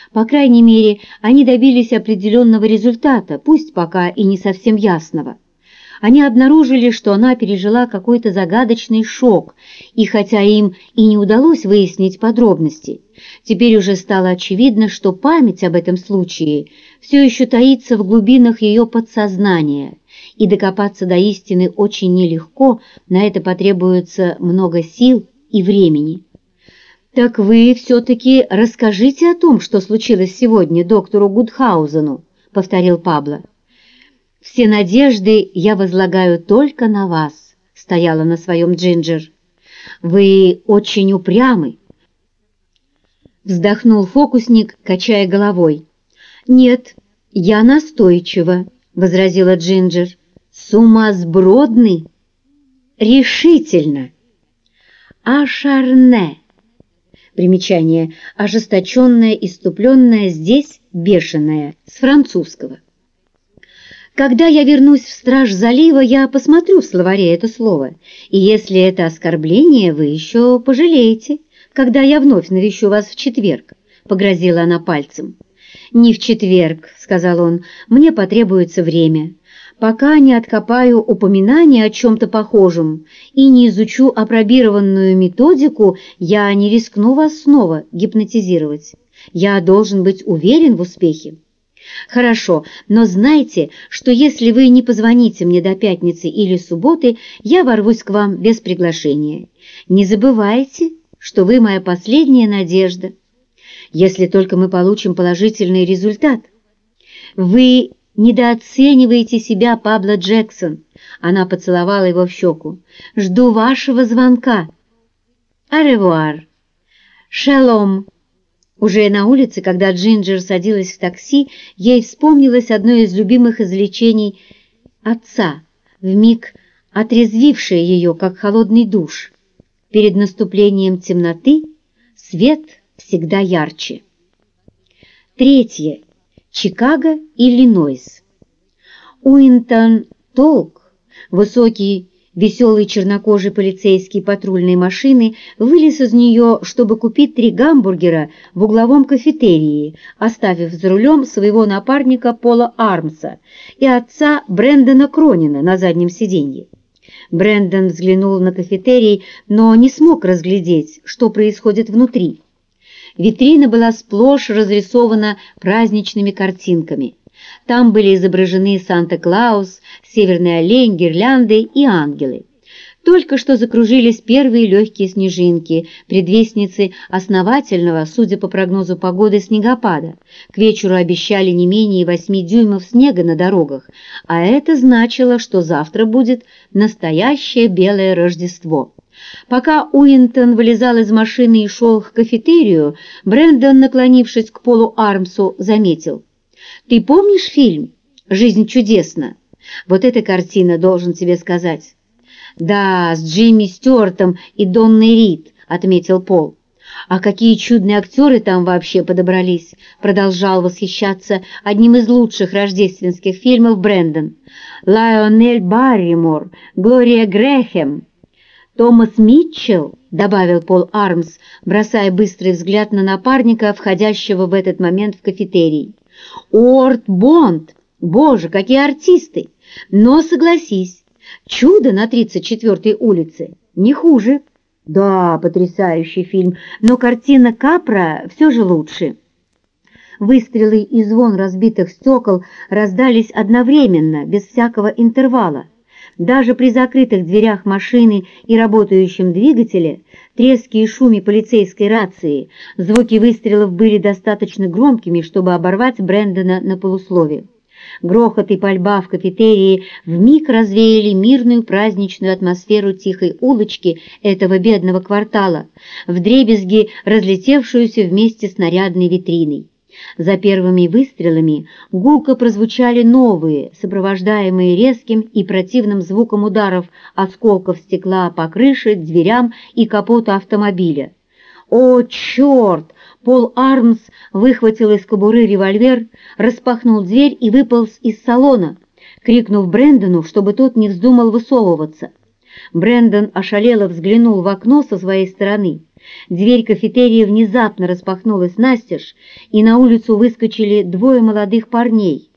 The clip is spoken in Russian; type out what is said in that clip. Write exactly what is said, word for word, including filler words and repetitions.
По крайней мере, они добились определенного результата, пусть пока и не совсем ясного. Они обнаружили, что она пережила какой-то загадочный шок, и хотя им и не удалось выяснить подробности, теперь уже стало очевидно, что память об этом случае все еще таится в глубинах ее подсознания, и докопаться до истины очень нелегко, на это потребуется много сил и времени. «Так вы все-таки расскажите о том, что случилось сегодня доктору Гудхаузену», — повторил Пабло. «Все надежды я возлагаю только на вас», — стояла на своем Джинджер. «Вы очень упрямы», — вздохнул фокусник, качая головой. «Нет, я настойчива», — возразила Джинджер. «Сумасбродны?» «Решительно». «Ашарне». Примечание: ожесточенное, иступленное, здесь бешеное, с французского. Когда я вернусь в Страж залива, я посмотрю в словаре это слово, и если это оскорбление, вы еще пожалеете, когда я вновь навещу вас в четверг, — погрозила она пальцем. «Не в четверг, — сказал он, — мне потребуется время. Пока не откопаю упоминание о чем-то похожем и не изучу апробированную методику, я не рискну вас снова гипнотизировать. Я должен быть уверен в успехе». «Хорошо, но знайте, что если вы не позвоните мне до пятницы или субботы, я ворвусь к вам без приглашения. Не забывайте, что вы моя последняя надежда. Если только мы получим положительный результат». «Вы недооцениваете себя, Пабло Джексон», — она поцеловала его в щеку. «Жду вашего звонка. Аревуар. Шалом». Уже на улице, когда Джинджер садилась в такси, ей вспомнилось одно из любимых изречений отца, вмиг отрезвившее ее, как холодный душ. Перед наступлением темноты свет всегда ярче. Третье. Чикаго, Иллинойс. Уинтон Толк, высокий, веселый чернокожий полицейский патрульной машины, вылез из нее, чтобы купить три гамбургера в угловом кафетерии, оставив за рулем своего напарника Пола Армса и отца Брэндона Кронина на заднем сиденье. Брэндон взглянул на кафетерий, но не смог разглядеть, что происходит внутри. Витрина была сплошь разрисована праздничными картинками. Там были изображены Санта-Клаус, северный олень, гирлянды и ангелы. Только что закружились первые легкие снежинки, предвестницы основательного, судя по прогнозу погоды, снегопада. К вечеру обещали не менее восьми дюймов снега на дорогах, а это значило, что завтра будет настоящее белое Рождество. Пока Уинтон вылезал из машины и шел к кафетерию, Брэндон, наклонившись к Полу Армсу, заметил: «Ты помнишь фильм «Жизнь чудесна»? Вот эта картина, должен тебе сказать». «Да, с Джимми Стюартом и Донной Рид», — отметил Пол. «А какие чудные актеры там вообще подобрались», — продолжал восхищаться одним из лучших рождественских фильмов Брэндон. «Лайонель Барримор, Глория Грэхэм, Томас Митчелл», — добавил Пол Армс, бросая быстрый взгляд на напарника, входящего в этот момент в кафетерий. «Уорд Бонд! Боже, какие артисты! Но согласись, «Чудо на тридцать четвёртой улице» не хуже. Да, потрясающий фильм, но картина Капра все же лучше». Выстрелы и звон разбитых стекол раздались одновременно, без всякого интервала. Даже при закрытых дверях машины и работающем двигателе, треске и шуме полицейской рации, звуки выстрелов были достаточно громкими, чтобы оборвать Брэндона на полуслове. Грохот и пальба в кафетерии вмиг развеяли мирную праздничную атмосферу тихой улочки этого бедного квартала, вдребезги разлетевшуюся вместе с нарядной витриной. За первыми выстрелами гулко прозвучали новые, сопровождаемые резким и противным звуком ударов осколков стекла по крыше, дверям и капоту автомобиля. «О, черт!» Пол Армс выхватил из кобуры револьвер, распахнул дверь и выполз из салона, крикнув Брэндону, чтобы тот не вздумал высовываться. Брэндон ошалело взглянул в окно со своей стороны Дверь кафетерия внезапно распахнулась настежь, и на улицу выскочили двое молодых парней